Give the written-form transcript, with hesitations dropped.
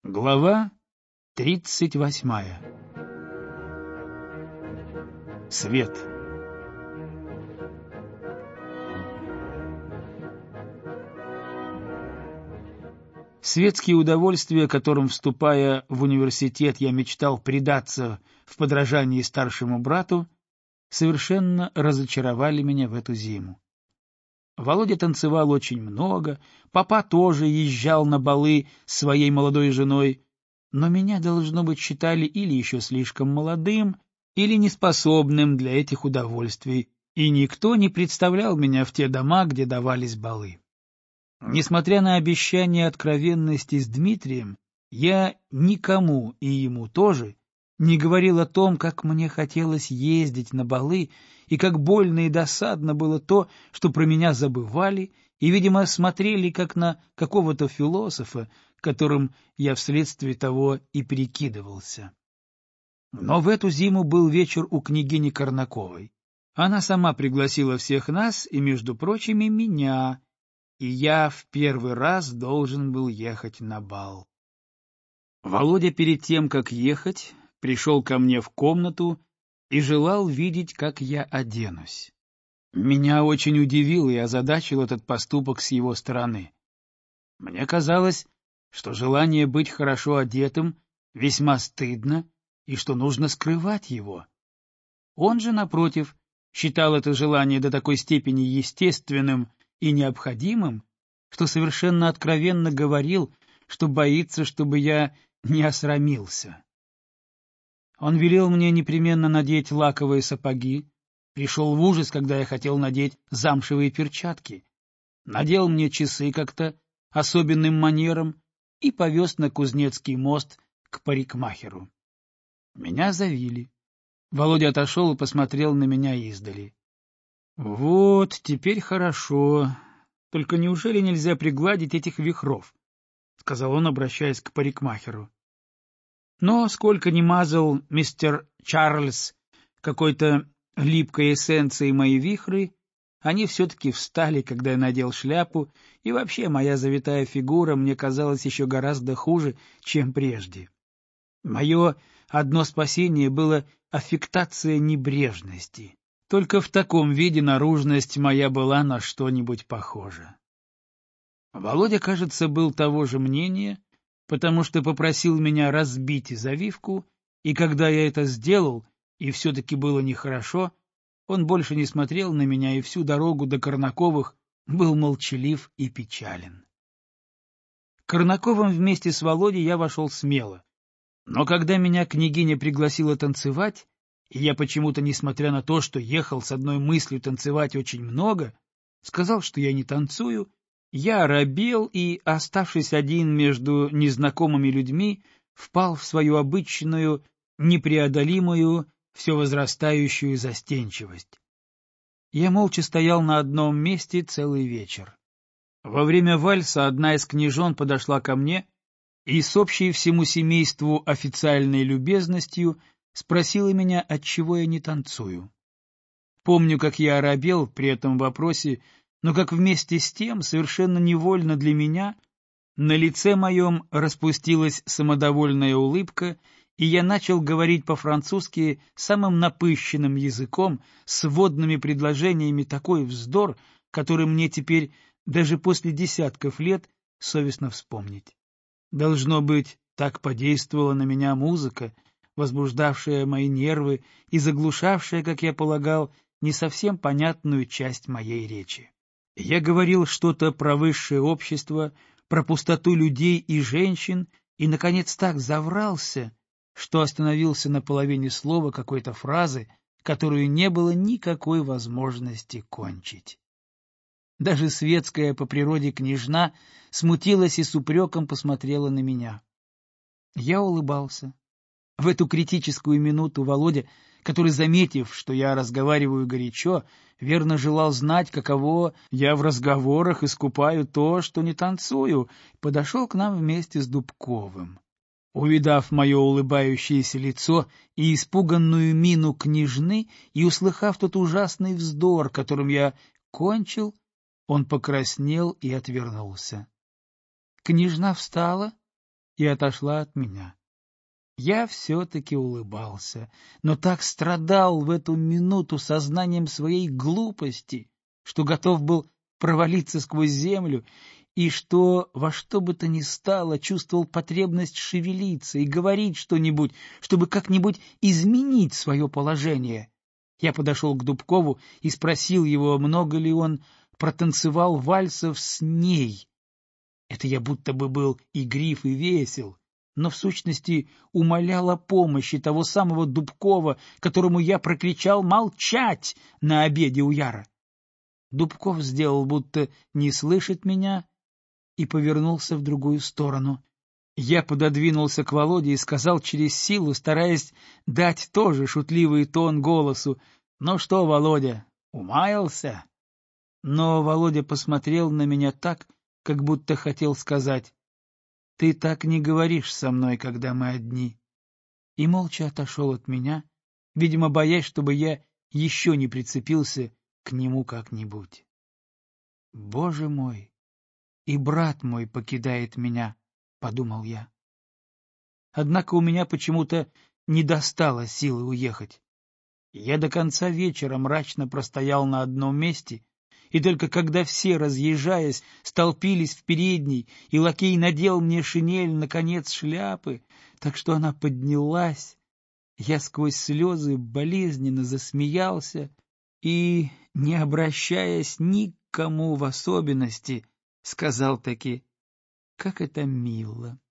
Глава 38. Свет. Светские удовольствия, которым, вступая в университет, я мечтал предаться в подражании старшему брату, совершенно разочаровали меня в эту зиму. Володя танцевал очень много, папа тоже езжал на балы с своей молодой женой, но меня, должно быть, считали или еще слишком молодым, или неспособным для этих удовольствий, и никто не представлял меня в те дома, где давались балы. Несмотря на обещание откровенности с Дмитрием, я никому, и ему тоже, не говорил о том, как мне хотелось ездить на балы, и как больно и досадно было то, что про меня забывали и, видимо, смотрели как на какого-то философа, которым я вследствие того и перекидывался. Но в эту зиму был вечер у княгини Корнаковой. Она сама пригласила всех нас и, между прочими, меня, и я в первый раз должен был ехать на бал. Володя перед тем, как ехать, пришел ко мне в комнату и желал видеть, как я оденусь. Меня очень удивил и озадачил этот поступок с его стороны. Мне казалось, что желание быть хорошо одетым весьма стыдно и что нужно скрывать его. Он же, напротив, считал это желание до такой степени естественным и необходимым, что совершенно откровенно говорил, что боится, чтобы я не осрамился. Он велел мне непременно надеть лаковые сапоги, пришел в ужас, когда я хотел надеть замшевые перчатки, надел мне часы как-то особенным манером и повез на Кузнецкий мост к парикмахеру. Меня завили. Володя отошел и посмотрел на меня издали. — Вот, теперь хорошо. Только неужели нельзя пригладить этих вихров? — сказал он, обращаясь к парикмахеру. Но сколько ни мазал мистер Чарльз какой-то липкой эссенцией мои вихры, они все-таки встали, когда я надел шляпу, и вообще моя завитая фигура мне казалась еще гораздо хуже, чем прежде. Мое одно спасение было аффектация небрежности. Только в таком виде наружность моя была на что-нибудь похожа. Володя, кажется, был того же мнения, потому что попросил меня разбить завивку, и когда я это сделал, и все-таки было нехорошо, он больше не смотрел на меня и всю дорогу до Корнаковых был молчалив и печален. К Корнаковым вместе с Володей я вошел смело, но когда меня княгиня пригласила танцевать, и я почему-то, несмотря на то, что ехал с одной мыслью танцевать очень много, сказал, что я не танцую, я оробел и, оставшись один между незнакомыми людьми, впал в свою обычную, непреодолимую, все возрастающую застенчивость. Я молча стоял на одном месте целый вечер. Во время вальса одна из княжон подошла ко мне и с общей всему семейству официальной любезностью спросила меня, отчего я не танцую. Помню, как я оробел при этом вопросе, но как вместе с тем, совершенно невольно для меня, на лице моем распустилась самодовольная улыбка, и я начал говорить по-французски самым напыщенным языком, с вводными предложениями такой вздор, который мне теперь, даже после десятков лет, совестно вспомнить. Должно быть, так подействовала на меня музыка, возбуждавшая мои нервы и заглушавшая, как я полагал, не совсем понятную часть моей речи. Я говорил что-то про высшее общество, про пустоту людей и женщин, и, наконец, так заврался, что остановился на половине слова какой-то фразы, которую не было никакой возможности кончить. Даже светская по природе княжна смутилась и с упреком посмотрела на меня. Я улыбался. В эту критическую минуту Володя, который, заметив, что я разговариваю горячо, верно желал знать, каково я в разговорах искупаю то, что не танцую, подошел к нам вместе с Дубковым. Увидав мое улыбающееся лицо и испуганную мину княжны, и услыхав тот ужасный вздор, которым я кончил, он покраснел и отвернулся. Княжна встала, и отошла от меня. Я все-таки улыбался, но так страдал в эту минуту сознанием своей глупости, что готов был провалиться сквозь землю, и что во что бы то ни стало чувствовал потребность шевелиться и говорить что-нибудь, чтобы как-нибудь изменить свое положение. Я подошел к Дубкову и спросил его, много ли он протанцевал вальсов с ней. Это я будто бы был игрив и весел, но в сущности умолял о помощи того самого Дубкова, которому я прокричал «молчать» на обеде у Яра. Дубков сделал, будто не слышит меня, и повернулся в другую сторону. Я пододвинулся к Володе и сказал через силу, стараясь дать тоже шутливый тон голосу: «Ну что, Володя, умаялся?» Но Володя посмотрел на меня так, как будто хотел сказать: «Ты так не говоришь со мной, когда мы одни», и молча отошел от меня, видимо, боясь, чтобы я еще не прицепился к нему как-нибудь. «Боже мой, и брат мой покидает меня», — подумал я. Однако у меня почему-то не достало силы уехать. Я до конца вечера мрачно простоял на одном месте, и только когда все, разъезжаясь, столпились в передней, и лакей надел мне шинель на конец шляпы, так что она поднялась, я сквозь слезы болезненно засмеялся и, не обращаясь ни к кому в особенности, сказал таки: «Как это мило!»